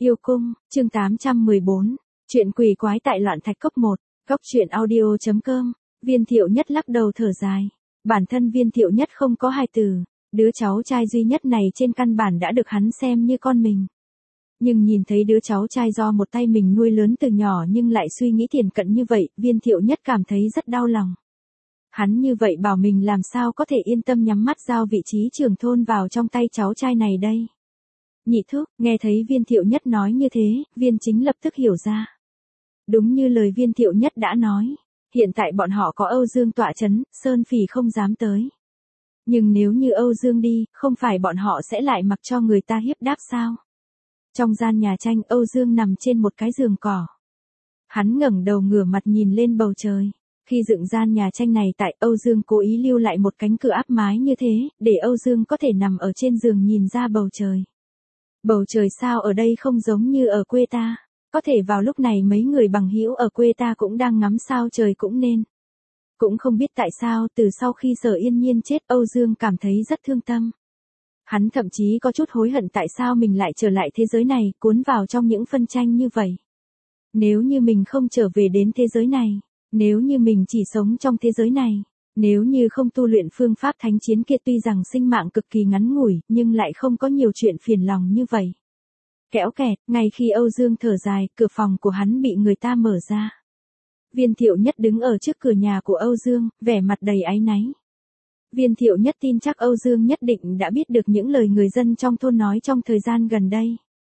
Yêu cung, chương 814, chuyện quỷ quái tại loạn thạch cốc 1, góc truyện audio.com, Viên Thiệu Nhất lắc đầu thở dài. Bản thân Viên Thiệu Nhất không có hài tử, đứa cháu trai duy nhất này trên căn bản đã được hắn xem như con mình. Nhưng nhìn thấy đứa cháu trai do một tay mình nuôi lớn từ nhỏ nhưng lại suy nghĩ thiển cận như vậy, Viên Thiệu Nhất cảm thấy rất đau lòng. Hắn như vậy bảo mình làm sao có thể yên tâm nhắm mắt giao vị trí trưởng thôn vào trong tay cháu trai này đây. Nhị thúc, nghe thấy Viên Thiệu Nhất nói như thế, Viên Chính lập tức hiểu ra. Đúng như lời Viên Thiệu Nhất đã nói, hiện tại bọn họ có Âu Dương tọa chấn, Sơn Phỉ không dám tới. Nhưng nếu như Âu Dương đi, không phải bọn họ sẽ lại mặc cho người ta hiếp đáp sao? Trong gian nhà tranh, Âu Dương nằm trên một cái giường cỏ. Hắn ngẩng đầu ngửa mặt nhìn lên bầu trời. Khi dựng gian nhà tranh này tại, Âu Dương cố ý lưu lại một cánh cửa áp mái như thế, để Âu Dương có thể nằm ở trên giường nhìn ra bầu trời. Bầu trời sao ở đây không giống như ở quê ta, có thể vào lúc này mấy người bằng hữu ở quê ta cũng đang ngắm sao trời cũng nên. Cũng không biết tại sao, từ sau khi Sở Yên Nhiên chết, Âu Dương cảm thấy rất thương tâm. Hắn thậm chí có chút hối hận tại sao mình lại trở lại thế giới này, cuốn vào trong những phân tranh như vậy. Nếu như mình không trở về đến thế giới này, nếu như mình chỉ sống trong thế giới này, nếu như không tu luyện phương pháp thánh chiến kia, tuy rằng sinh mạng cực kỳ ngắn ngủi, nhưng lại không có nhiều chuyện phiền lòng như vậy. Kẽo kẹt, ngay khi Âu Dương thở dài, cửa phòng của hắn bị người ta mở ra. Viên Thiệu Nhất đứng ở trước cửa nhà của Âu Dương, vẻ mặt đầy áy náy. Viên Thiệu Nhất tin chắc Âu Dương nhất định đã biết được những lời người dân trong thôn nói trong thời gian gần đây.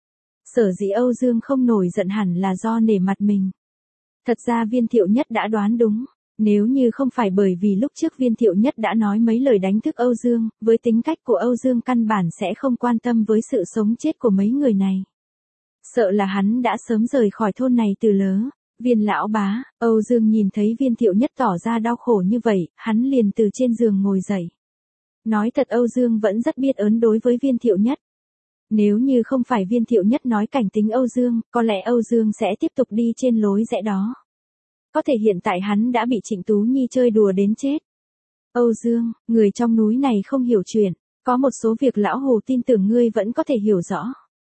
Sở dĩ Âu Dương không nổi giận hẳn là do nể mặt mình. Thật ra Viên Thiệu Nhất đã đoán đúng, nếu như không phải bởi vì lúc trước Viên Thiệu Nhất đã nói mấy lời đánh thức Âu Dương, với tính cách của Âu Dương căn bản sẽ không quan tâm với sự sống chết của mấy người này. Sợ là hắn đã sớm rời khỏi thôn này từ lớ. Viên lão bá, Âu Dương nhìn thấy Viên Thiệu Nhất tỏ ra đau khổ như vậy, hắn liền từ trên giường ngồi dậy. Nói thật, Âu Dương vẫn rất biết ơn đối với Viên Thiệu Nhất. Nếu như không phải Viên Thiệu Nhất nói cảnh tính Âu Dương, có lẽ Âu Dương sẽ tiếp tục đi trên lối rẽ đó. Có thể hiện tại hắn đã bị Trịnh Tú Nhi chơi đùa đến chết. Âu Dương, người trong núi này không hiểu chuyện, có một số việc lão hồ tin tưởng ngươi vẫn có thể hiểu rõ.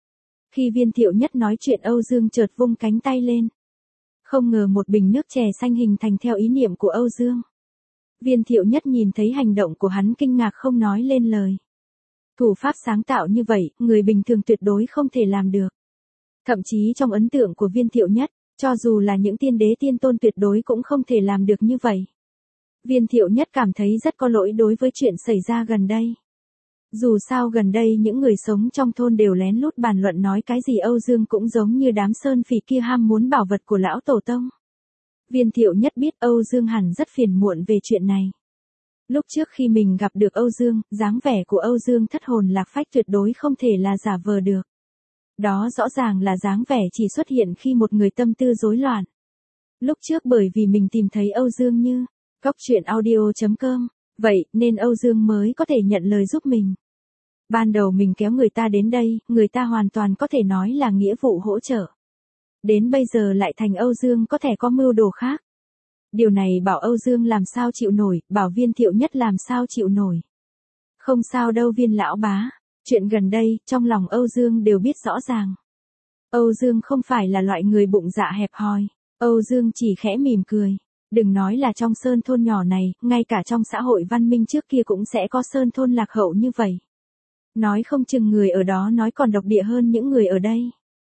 Khi Viên Thiệu Nhất nói chuyện, Âu Dương chợt vung cánh tay lên. Không ngờ một bình nước chè xanh hình thành theo ý niệm của Âu Dương. Viên Thiệu Nhất nhìn thấy hành động của hắn kinh ngạc không nói lên lời. Thủ pháp sáng tạo như vậy, người bình thường tuyệt đối không thể làm được. Thậm chí trong ấn tượng của Viên Thiệu Nhất, cho dù là những tiên đế tiên tôn tuyệt đối cũng không thể làm được như vậy. Viên Thiệu Nhất cảm thấy rất có lỗi đối với chuyện xảy ra gần đây. Dù sao gần đây những người sống trong thôn đều lén lút bàn luận nói cái gì Âu Dương cũng giống như đám Sơn Phỉ kia ham muốn bảo vật của lão tổ tông. Viên Thiệu Nhất biết Âu Dương hẳn rất phiền muộn về chuyện này. Lúc trước khi mình gặp được Âu Dương, dáng vẻ của Âu Dương thất hồn lạc phách tuyệt đối không thể là giả vờ được. Đó rõ ràng là dáng vẻ chỉ xuất hiện khi một người tâm tư rối loạn. Lúc trước bởi vì mình tìm thấy Âu Dương như góc truyện audio.com, vậy nên Âu Dương mới có thể nhận lời giúp mình. Ban đầu mình kéo người ta đến đây, người ta hoàn toàn có thể nói là nghĩa vụ hỗ trợ. Đến bây giờ lại thành Âu Dương có thể có mưu đồ khác. Điều này bảo Âu Dương làm sao chịu nổi, bảo Viên Thiệu Nhất làm sao chịu nổi. Không sao đâu Viên lão bá, chuyện gần đây, trong lòng Âu Dương đều biết rõ ràng. Âu Dương không phải là loại người bụng dạ hẹp hòi, Âu Dương chỉ khẽ mỉm cười. Đừng nói là trong sơn thôn nhỏ này, ngay cả trong xã hội văn minh trước kia cũng sẽ có sơn thôn lạc hậu như vậy. Nói không chừng người ở đó nói còn độc địa hơn những người ở đây.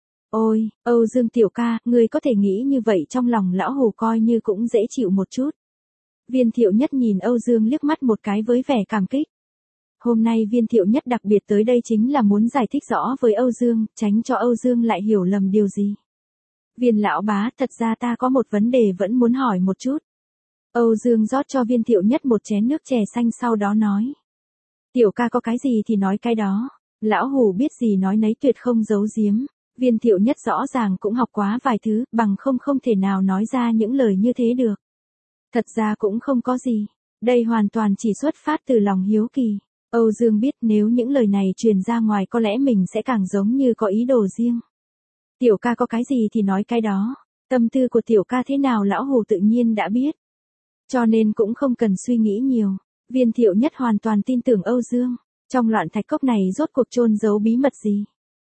Ôi, Âu Dương tiểu ca, ngươi có thể nghĩ như vậy trong lòng lão hồ coi như cũng dễ chịu một chút. Viên Thiệu Nhất nhìn Âu Dương liếc mắt một cái với vẻ cảm kích. Hôm nay Viên Thiệu Nhất đặc biệt tới đây chính là muốn giải thích rõ với Âu Dương, tránh cho Âu Dương lại hiểu lầm điều gì. Viên lão bá, thật ra ta có một vấn đề vẫn muốn hỏi một chút. Âu Dương rót cho Viên Thiệu Nhất một chén nước chè xanh sau đó nói. Tiểu ca có cái gì thì nói cái đó. Lão hủ biết gì nói nấy, tuyệt không giấu giếm. Viên Thiệu Nhất rõ ràng cũng học quá vài thứ, bằng không thể nào nói ra những lời như thế được. Thật ra cũng không có gì. Đây hoàn toàn chỉ xuất phát từ lòng hiếu kỳ. Âu Dương biết nếu những lời này truyền ra ngoài có lẽ mình sẽ càng giống như có ý đồ riêng. Tiểu ca có cái gì thì nói cái đó. Tâm tư của tiểu ca thế nào lão hủ tự nhiên đã biết. Cho nên cũng không cần suy nghĩ nhiều. Viên Thiệu Nhất hoàn toàn tin tưởng Âu Dương. Trong loạn thạch cốc này rốt cuộc chôn giấu bí mật gì?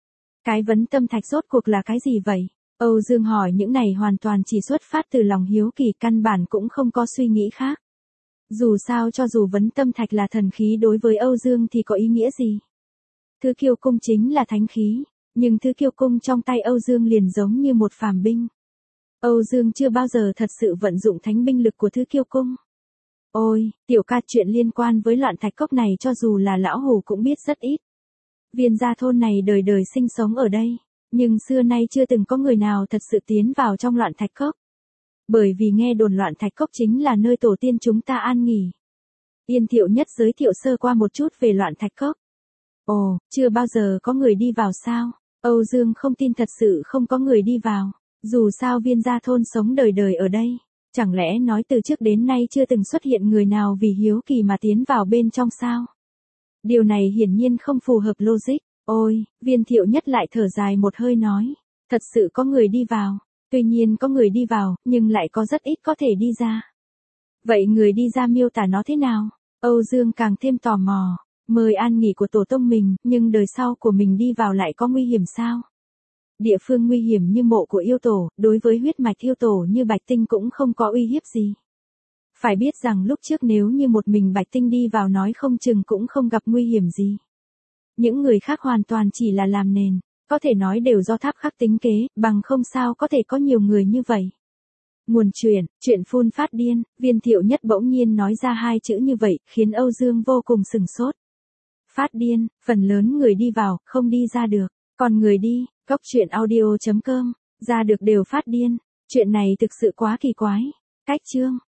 Cái vấn tâm thạch rốt cuộc là cái gì vậy? Âu Dương hỏi những này hoàn toàn chỉ xuất phát từ lòng hiếu kỳ, căn bản cũng không có suy nghĩ khác. Dù sao cho dù vấn tâm thạch là thần khí đối với Âu Dương thì có ý nghĩa gì? Thứ kiêu cung chính là thánh khí, nhưng thứ kiêu cung trong tay Âu Dương liền giống như một phàm binh. Âu Dương chưa bao giờ thật sự vận dụng thánh binh lực của thứ kiêu cung. Ôi, tiểu ca, chuyện liên quan với loạn thạch cốc này cho dù là lão hủ cũng biết rất ít. Viên gia thôn này đời đời sinh sống ở đây, nhưng xưa nay chưa từng có người nào thật sự tiến vào trong loạn thạch cốc. Bởi vì nghe đồn loạn thạch cốc chính là nơi tổ tiên chúng ta an nghỉ. Yên Thiệu Nhất giới thiệu sơ qua một chút về loạn thạch cốc. Ồ, chưa bao giờ có người đi vào sao? Âu Dương không tin thật sự không có người đi vào. Dù sao viên gia thôn sống đời đời ở đây. Chẳng lẽ nói từ trước đến nay chưa từng xuất hiện người nào vì hiếu kỳ mà tiến vào bên trong sao? Điều này hiển nhiên không phù hợp logic. Ôi, Viên Thiệu Nhất lại thở dài một hơi nói. Thật sự có người đi vào. Tuy nhiên có người đi vào, nhưng lại có rất ít có thể đi ra. Vậy người đi ra miêu tả nó thế nào? Âu Dương càng thêm tò mò. Mời an nghỉ của tổ tông mình, nhưng đời sau của mình đi vào lại có nguy hiểm sao? Địa phương nguy hiểm như mộ của yêu tổ, đối với huyết mạch yêu tổ như Bạch Tinh cũng không có uy hiếp gì. Phải biết rằng lúc trước nếu như một mình Bạch Tinh đi vào nói không chừng cũng không gặp nguy hiểm gì. Những người khác hoàn toàn chỉ là làm nền, có thể nói đều do Tháp Khắc tính kế, bằng không sao có thể có nhiều người như vậy. Nguồn chuyện phun phát điên, Viên Thiệu Nhất bỗng nhiên nói ra hai chữ như vậy, khiến Âu Dương vô cùng sửng sốt. Phát điên, phần lớn người đi vào, không đi ra được, còn người đi, cốc truyện audio.com, ra được đều phát điên. Chuyện này thực sự quá kỳ quái. Cách chương